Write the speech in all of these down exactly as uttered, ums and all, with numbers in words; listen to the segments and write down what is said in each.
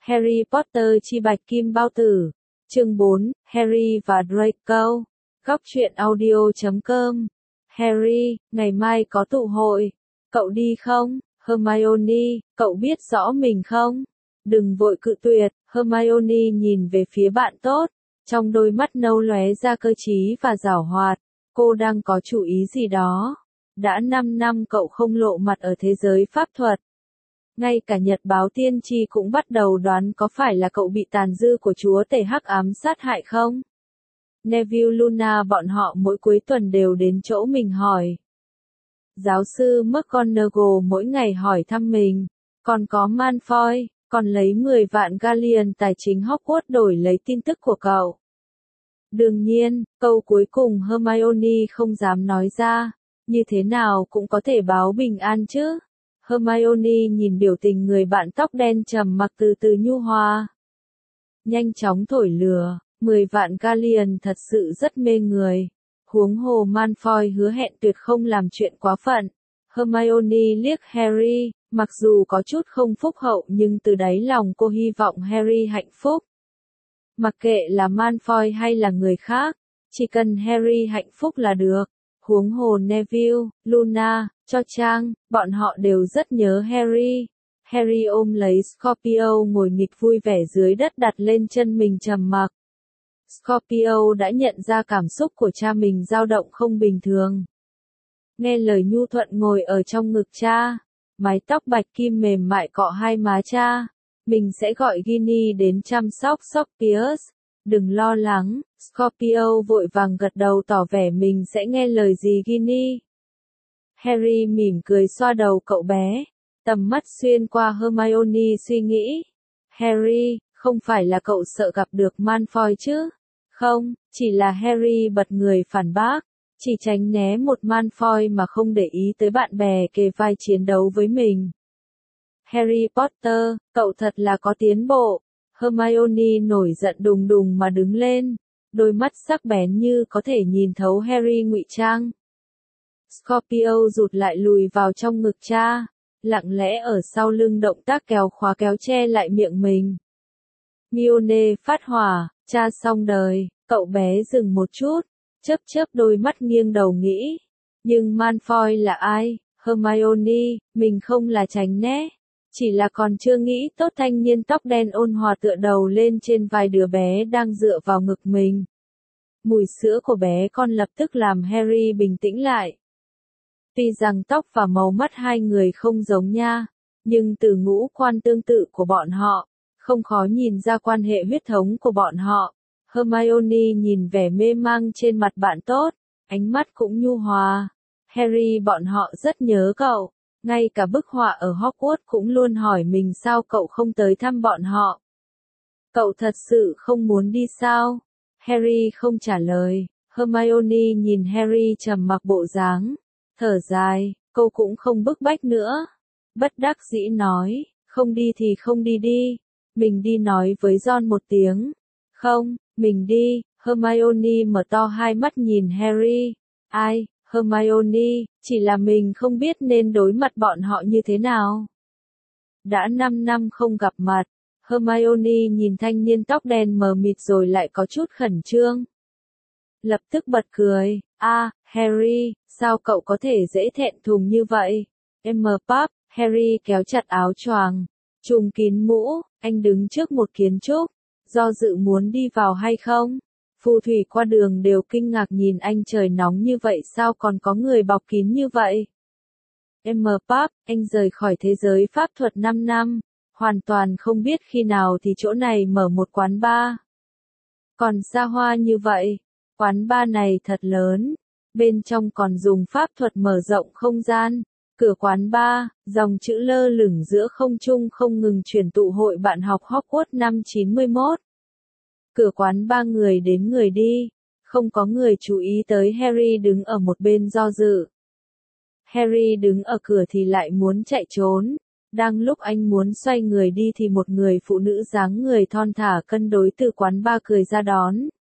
Harry Potter chi bạch kim bao tử. Chương bốn, Harry và Draco. Góc truyện audio chấm com. Harry, ngày mai có tụ hội. Cậu đi không? Hermione, cậu biết rõ mình không? Đừng vội cự tuyệt. Hermione nhìn về phía bạn tốt. Trong đôi mắt nâu lóe ra cơ trí và giảo hoạt. Cô đang có chủ ý gì đó. Đã năm năm cậu không lộ mặt ở thế giới pháp thuật. Ngay cả nhật báo tiên tri cũng bắt đầu đoán có phải là cậu bị tàn dư của chúa tể hắc ám sát hại không? Neville Luna bọn họ mỗi cuối tuần đều đến chỗ mình hỏi. Giáo sư McGonagall mỗi ngày hỏi thăm mình. Còn có Malfoy, còn lấy mười vạn galleon tài chính Hogwarts đổi lấy tin tức của cậu. Đương nhiên, câu cuối cùng Hermione không dám nói ra. Như thế nào cũng có thể báo bình an chứ. Hermione nhìn biểu tình người bạn tóc đen trầm mặc từ từ nhu hòa. Nhanh chóng thổi lửa, mười vạn galleon thật sự rất mê người. Huống hồ Malfoy hứa hẹn tuyệt không làm chuyện quá phận. Hermione liếc Harry, mặc dù có chút không phúc hậu nhưng từ đáy lòng cô hy vọng Harry hạnh phúc. Mặc kệ là Malfoy hay là người khác, chỉ cần Harry hạnh phúc là được. Huống hồ Neville, Luna, Cho Chang, bọn họ đều rất nhớ Harry. Harry ôm lấy Scorpio ngồi nghịch vui vẻ dưới đất đặt lên chân mình trầm mặc. Scorpio đã nhận ra cảm xúc của cha mình dao động không bình thường. Nghe lời nhu thuận ngồi ở trong ngực cha, mái tóc bạch kim mềm mại cọ hai má cha. Mình sẽ gọi Ginny đến chăm sóc Scorpius. Đừng lo lắng, Scorpio vội vàng gật đầu tỏ vẻ mình sẽ nghe lời gì Ginny. Harry mỉm cười xoa đầu cậu bé, tầm mắt xuyên qua Hermione suy nghĩ. Harry, không phải là cậu sợ gặp được Malfoy chứ? Không, chỉ là Harry bật người phản bác, chỉ tránh né một Malfoy mà không để ý tới bạn bè kề vai chiến đấu với mình. Harry Potter, cậu thật là có tiến bộ. Hermione nổi giận đùng đùng mà đứng lên, đôi mắt sắc bén như có thể nhìn thấu Harry ngụy trang. Scorpio rụt lại lùi vào trong ngực cha, lặng lẽ ở sau lưng động tác kéo khóa kéo che lại miệng mình. Hermione phát hỏa, cha xong đời, cậu bé dừng một chút, chớp chớp đôi mắt nghiêng đầu nghĩ. Nhưng Malfoy là ai? Hermione, mình không là tránh né. Chỉ là còn chưa nghĩ tốt thanh niên tóc đen ôn hòa tựa đầu lên trên vai đứa bé đang dựa vào ngực mình. Mùi sữa của bé con lập tức làm Harry bình tĩnh lại. Tuy rằng tóc và màu mắt hai người không giống nha, nhưng từ ngũ quan tương tự của bọn họ, không khó nhìn ra quan hệ huyết thống của bọn họ. Hermione nhìn vẻ mê mang trên mặt bạn tốt, ánh mắt cũng nhu hòa. Harry bọn họ rất nhớ cậu. Ngay cả bức họa ở Hogwarts cũng luôn hỏi mình sao cậu không tới thăm bọn họ. Cậu thật sự không muốn đi sao? Harry không trả lời. Hermione nhìn Harry trầm mặc bộ dáng, thở dài, cô cũng không bức bách nữa. Bất đắc dĩ nói, không đi thì không đi đi. Mình đi nói với Ron một tiếng. Không, mình đi. Hermione mở to hai mắt nhìn Harry. Ai? Hermione, chỉ là mình không biết nên đối mặt bọn họ như thế nào. Đã năm năm không gặp mặt, Hermione nhìn thanh niên tóc đen mờ mịt rồi lại có chút khẩn trương. Lập tức bật cười, a, à, Harry, sao cậu có thể dễ thẹn thùng như vậy? Em mờ pap, Harry kéo chặt áo choàng, trùm kín mũ, anh đứng trước một kiến trúc, do dự muốn đi vào hay không? Phù thủy qua đường đều kinh ngạc nhìn anh trời nóng như vậy sao còn có người bọc kín như vậy. Em mờ pap, anh rời khỏi thế giới pháp thuật năm năm, hoàn toàn không biết khi nào thì chỗ này mở một quán bar. Còn xa hoa như vậy, quán bar này thật lớn, bên trong còn dùng pháp thuật mở rộng không gian. Cửa quán bar, dòng chữ lơ lửng giữa không trung không ngừng chuyển tụ hội bạn học Hogwarts năm chín mươi mốt. Cửa quán ba người đến người đi, không có người chú ý tới Harry đứng ở một bên do dự. Harry đứng ở cửa thì lại muốn chạy trốn, đang lúc anh muốn xoay người đi thì một người phụ nữ dáng người thon thả cân đối từ quán ba cười ra đón.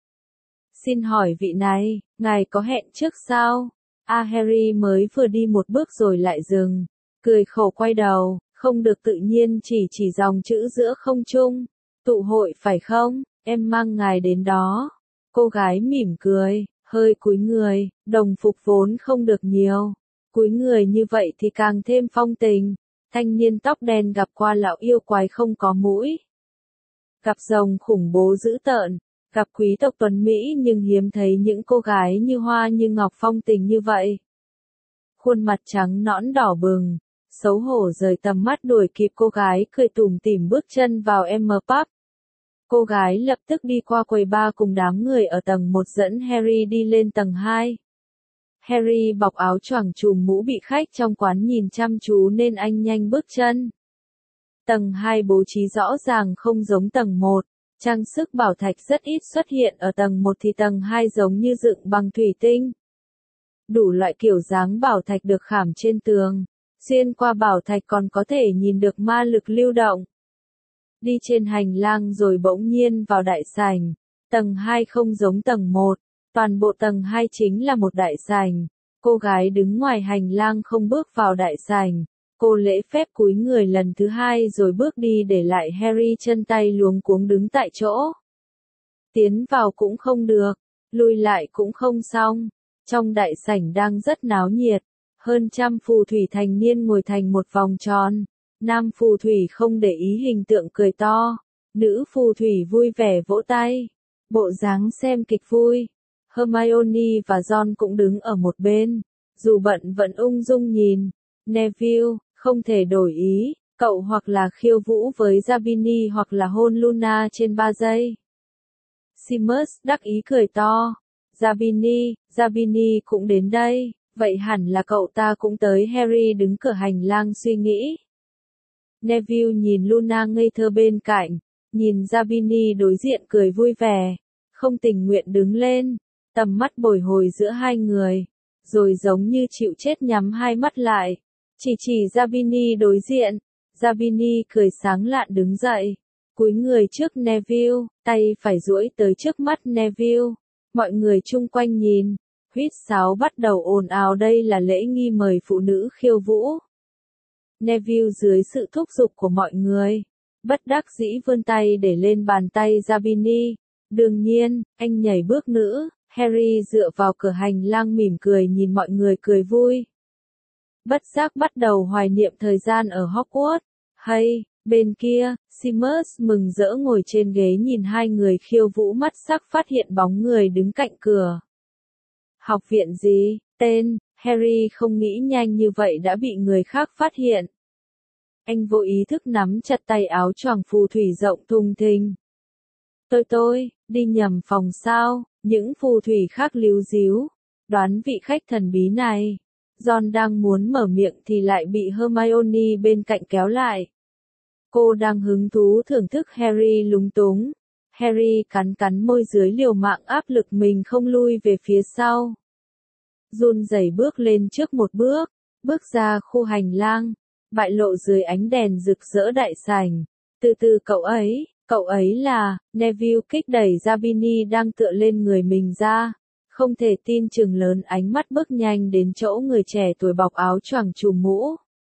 Xin hỏi vị này, ngài có hẹn trước sao? A Harry mới vừa đi một bước rồi lại dừng, cười khổ quay đầu, không được tự nhiên chỉ chỉ dòng chữ giữa không trung. Tụ hội phải không, em mang ngài đến đó. Cô gái mỉm cười, hơi cúi người, đồng phục vốn không được nhiều. Cúi người như vậy thì càng thêm phong tình. Thanh niên tóc đen gặp qua lão yêu quái không có mũi. Gặp rồng khủng bố dữ tợn, gặp quý tộc tuấn Mỹ nhưng hiếm thấy những cô gái như hoa như ngọc phong tình như vậy. Khuôn mặt trắng nõn đỏ bừng, xấu hổ rời tầm mắt đuổi kịp cô gái cười tủm tỉm bước chân vào M Pub. Cô gái lập tức đi qua quầy bar cùng đám người ở tầng một dẫn Harry đi lên tầng hai. Harry bọc áo choàng trùm mũ bị khách trong quán nhìn chăm chú nên anh nhanh bước chân. Tầng hai bố trí rõ ràng không giống tầng một, trang sức bảo thạch rất ít xuất hiện ở tầng một thì tầng hai giống như dựng bằng thủy tinh. Đủ loại kiểu dáng bảo thạch được khảm trên tường, xuyên qua bảo thạch còn có thể nhìn được ma lực lưu động. Đi trên hành lang rồi bỗng nhiên vào đại sảnh, tầng hai không giống tầng một, toàn bộ tầng hai chính là một đại sảnh. Cô gái đứng ngoài hành lang không bước vào đại sảnh. Cô lễ phép cúi người lần thứ hai rồi bước đi để lại Harry chân tay luống cuống đứng tại chỗ. Tiến vào cũng không được, lui lại cũng không xong. Trong đại sảnh đang rất náo nhiệt, hơn trăm phù thủy thành niên ngồi thành một vòng tròn. Nam phù thủy không để ý hình tượng cười to, nữ phù thủy vui vẻ vỗ tay, bộ dáng xem kịch vui. Hermione và Ron cũng đứng ở một bên, dù bận vẫn ung dung nhìn. Neville, không thể đổi ý, cậu hoặc là khiêu vũ với Zabini hoặc là hôn Luna trên ba giây. Seamus đắc ý cười to. Zabini, Zabini cũng đến đây, vậy hẳn là cậu ta cũng tới. Harry đứng cửa hành lang suy nghĩ. Neville nhìn Luna ngây thơ bên cạnh, nhìn Zabini đối diện cười vui vẻ, không tình nguyện đứng lên, tầm mắt bồi hồi giữa hai người, rồi giống như chịu chết nhắm hai mắt lại, chỉ chỉ Zabini đối diện. Zabini cười sáng lạn đứng dậy, cúi người trước Neville, tay phải duỗi tới trước mắt Neville. Mọi người chung quanh nhìn, huýt sáo bắt đầu ồn ào, đây là lễ nghi mời phụ nữ khiêu vũ. Neville dưới sự thúc giục của mọi người, bất đắc dĩ vươn tay để lên bàn tay Zabini. Đương nhiên, anh nhảy bước nữa. Harry dựa vào cửa hành lang mỉm cười nhìn mọi người cười vui. Bất giác bắt đầu hoài niệm thời gian ở Hogwarts. Hay, bên kia, Seamus mừng rỡ ngồi trên ghế nhìn hai người khiêu vũ, mắt sắc phát hiện bóng người đứng cạnh cửa. Học viện gì? Tên, Harry không nghĩ nhanh như vậy đã bị người khác phát hiện. Anh vô ý thức nắm chặt tay áo choàng phù thủy rộng thùng thình. Tôi tôi, đi nhầm phòng sao? Những phù thủy khác líu díu, đoán vị khách thần bí này. Ron đang muốn mở miệng thì lại bị Hermione bên cạnh kéo lại. Cô đang hứng thú thưởng thức Harry lúng túng. Harry cắn cắn môi dưới liều mạng áp lực mình không lui về phía sau. Run rẩy bước lên trước một bước, bước ra khu hành lang, bại lộ dưới ánh đèn rực rỡ đại sảnh. Từ từ cậu ấy, cậu ấy là, Neville kích đẩy Zabini đang tựa lên người mình ra. Không thể tin chừng lớn ánh mắt bước nhanh đến chỗ người trẻ tuổi bọc áo choàng trùm mũ.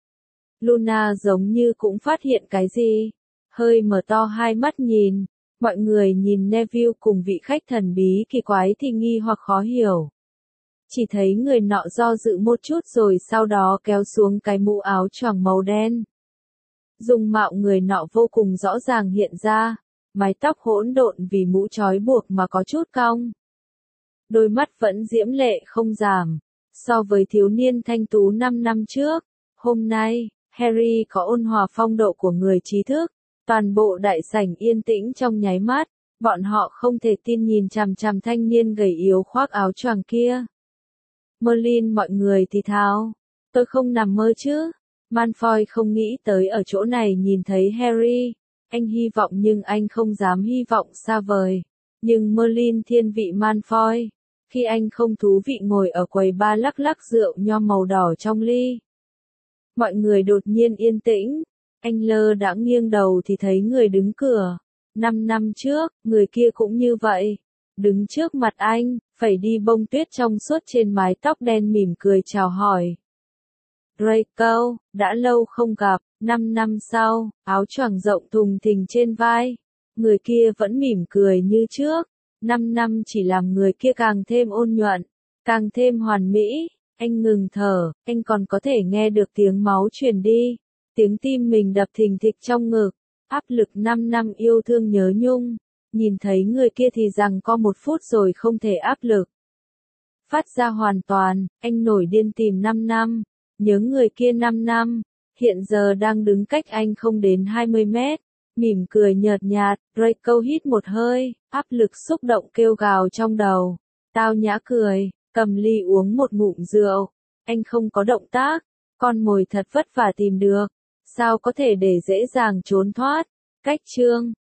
Luna giống như cũng phát hiện cái gì, hơi mở to hai mắt nhìn. Mọi người nhìn Neville cùng vị khách thần bí kỳ quái thì nghi hoặc khó hiểu. Chỉ thấy người nọ do dự một chút rồi sau đó kéo xuống cái mũ áo choàng màu đen. Dung mạo người nọ vô cùng rõ ràng hiện ra, mái tóc hỗn độn vì mũ trói buộc mà có chút cong. Đôi mắt vẫn diễm lệ không giảm, so với thiếu niên thanh tú năm năm trước. Hôm nay, Harry có ôn hòa phong độ của người trí thức. Toàn bộ đại sảnh yên tĩnh trong nháy mắt, bọn họ không thể tin nhìn chằm chằm thanh niên gầy yếu khoác áo choàng kia. Merlin, mọi người thì thào, tôi không nằm mơ chứ. Malfoy không nghĩ tới ở chỗ này nhìn thấy Harry. Anh hy vọng nhưng anh không dám hy vọng xa vời. Nhưng Merlin thiên vị Malfoy. Khi anh không thú vị ngồi ở quầy bar lắc lắc rượu nho màu đỏ trong ly. Mọi người đột nhiên yên tĩnh. Anh lơ đãng nghiêng đầu thì thấy người đứng cửa. Năm năm trước, người kia cũng như vậy. Đứng trước mặt anh, phẩy đi bông tuyết trong suốt trên mái tóc đen mỉm cười chào hỏi. Draco, đã lâu không gặp, năm năm sau, áo choàng rộng thùng thình trên vai. Người kia vẫn mỉm cười như trước. Năm năm chỉ làm người kia càng thêm ôn nhuận, càng thêm hoàn mỹ. Anh ngừng thở, anh còn có thể nghe được tiếng máu truyền đi. Tiếng tim mình đập thình thịch trong ngực. Áp lực năm năm yêu thương nhớ nhung. Nhìn thấy người kia thì rằng có một phút rồi không thể áp lực. Phát ra hoàn toàn, anh nổi điên tìm năm năm. Nhớ người kia năm năm. Hiện giờ đang đứng cách anh không đến hai mươi mét. Mỉm cười nhợt nhạt, Draco hít một hơi, áp lực xúc động kêu gào trong đầu. Tao nhã cười, cầm ly uống một ngụm rượu. Anh không có động tác, con mồi thật vất vả tìm được. Sao có thể để dễ dàng trốn thoát? Cách chương